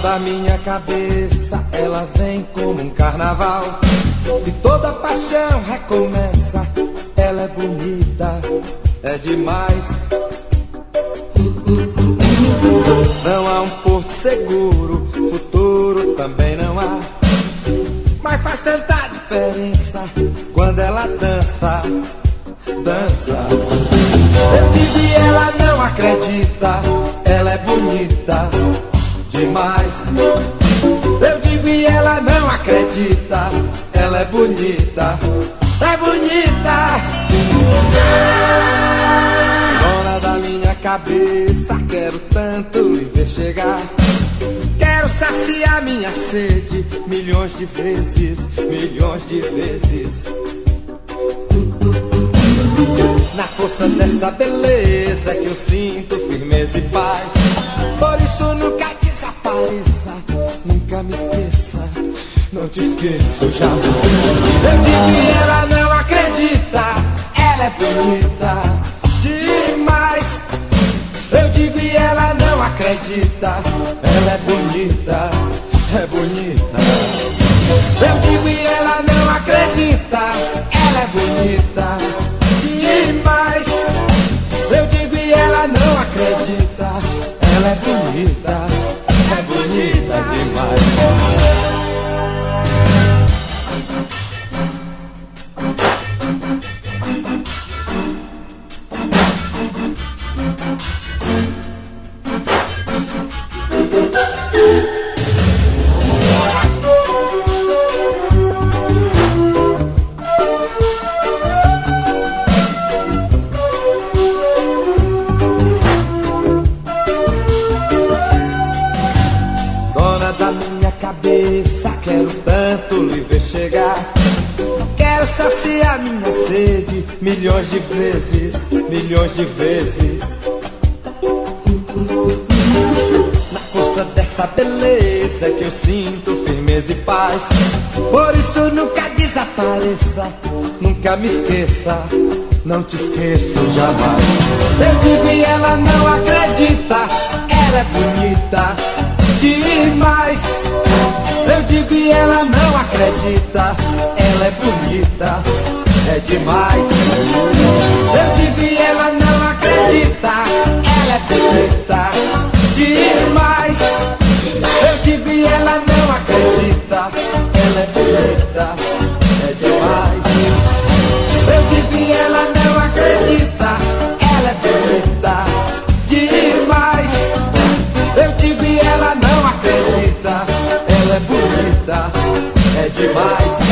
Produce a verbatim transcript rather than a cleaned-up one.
da minha cabeça, ela vem como um carnaval, e toda paixão recomeça. Ela é bonita, é demais. Não há um porto seguro, futuro também não há, mas faz tanta diferença quando ela dança, dança. Eu digo e ela não acredita, ela é bonita demais. Eu digo e ela não acredita, ela é bonita, é bonita. Dona da minha cabeça, quero tanto lhe ver chegar. Quero saciar minha sede milhões de vezes, milhões de vezes. Na força dessa beleza que eu sinto firmeza e paz. Por isso nunca desapareça, nunca me esqueça, não te esqueço jamais. Eu digo e ela não acredita, ela é bonita demais. Eu digo e ela não acredita, ela é bonita, é bonita. Eu digo e ela não acredita, ela é bonita demais. Eu digo e ela não acredita, ela é bonita, é bonita demais. Quero tanto lhe ver chegar. Quero saciar minha sede milhões de vezes, milhões de vezes. Na força dessa beleza que eu sinto firmeza e paz. Por isso nunca desapareça, nunca me esqueça, não te esqueço jamais. Eu digo e ela não acredita, ela é bonita demais. Eu digo e ela não acredita, ela é bonita, é demais. Eu digo e ela não acredita, ela é bonita demais. Eu digo e ela não acredita, ela é bonita, é demais. Eu digo e ela não acredita, ela é bonita demais. Eu digo e ela não acredita, ela é bonita, é demais.